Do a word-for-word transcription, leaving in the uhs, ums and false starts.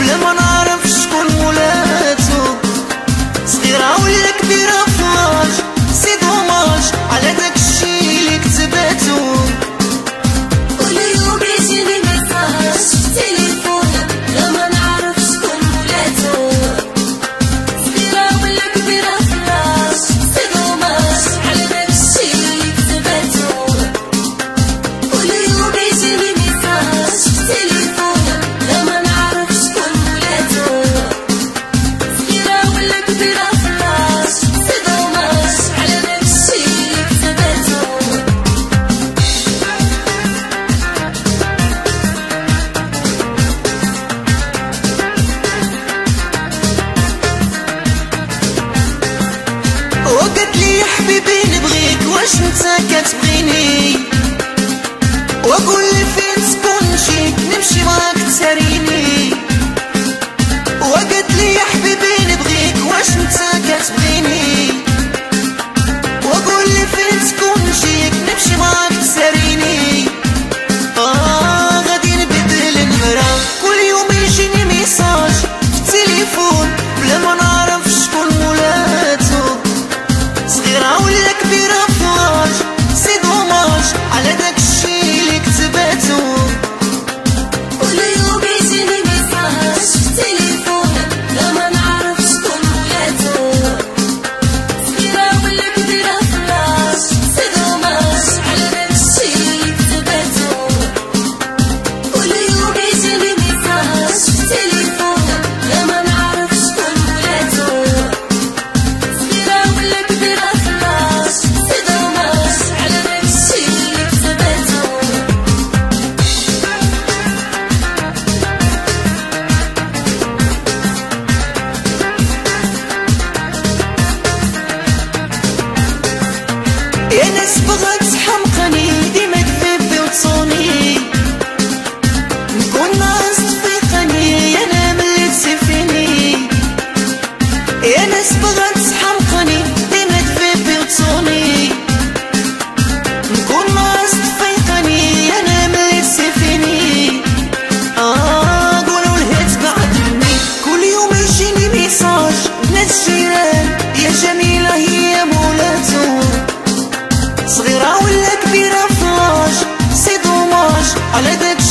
بلا ما نعرف شكون مولاتو، صغيرة ولا كبيرة فلاش سي دوماج على داك الشي اللي كتباتو. كل يوم يجيني ميساج في تليفونك بلا ما نعرف شكون مولاتو، صغيرة ولا كبيرة فلاش سي دوماج على داك الشي اللي كتباتو. كل يوم يجيني ميساج في تليفونك بلا ما نعرف شكون مولاتو، صغيرة ولا كبيرة فلاش سي دوماج على داك الشي اللي كتباتو. وقالت لي يا حبيبي نبغيك واش نتا كتبغيني، واقول لي فين تكون نجيك نمشي معاك تساريني. وقالت لي يا حبيبي نبغيك واش نتا كتبغيني، واقول لي فين تكون نجيك نمشي معاك تساريني. اه غادي نبدل النمرة كل يوم يجيني ميساج في التليفون بلا ما نعرف شكون مولاتو، صغيرة ولا كبيرة فلاش سي دوماج على داك الشي اللي كتباتو. كل يوم يجيني ميساج في تليفونك بلا ما نعرف شكون مولاتو، صغيرة ولا كبيرة فلاش سي دوماج على داك الشي اللي كتباتو. كل يوم يجيني ميساج في تليفونك بلا ما نعرف شكون مولاتو، صغيرة ولا كبيرة فلاش سي دوماج على داك الشي اللي كتباتو. يا ناس بغات تحمقني ديما تفيبي وتصوني، نكون ناس تفيقني انا ملي تسيفيني. يا ناس بغات تحمقني ديما تفيبي وتصوني، نكون ناس تفيقني انا ملي تسيفيني. اه قولوا لها تبعدني كل يوم يجيني ميساج بنات الجيران يا جميلة هي مولاتو، صغيرة ولا كبيرة فلاش سي دوماج على داك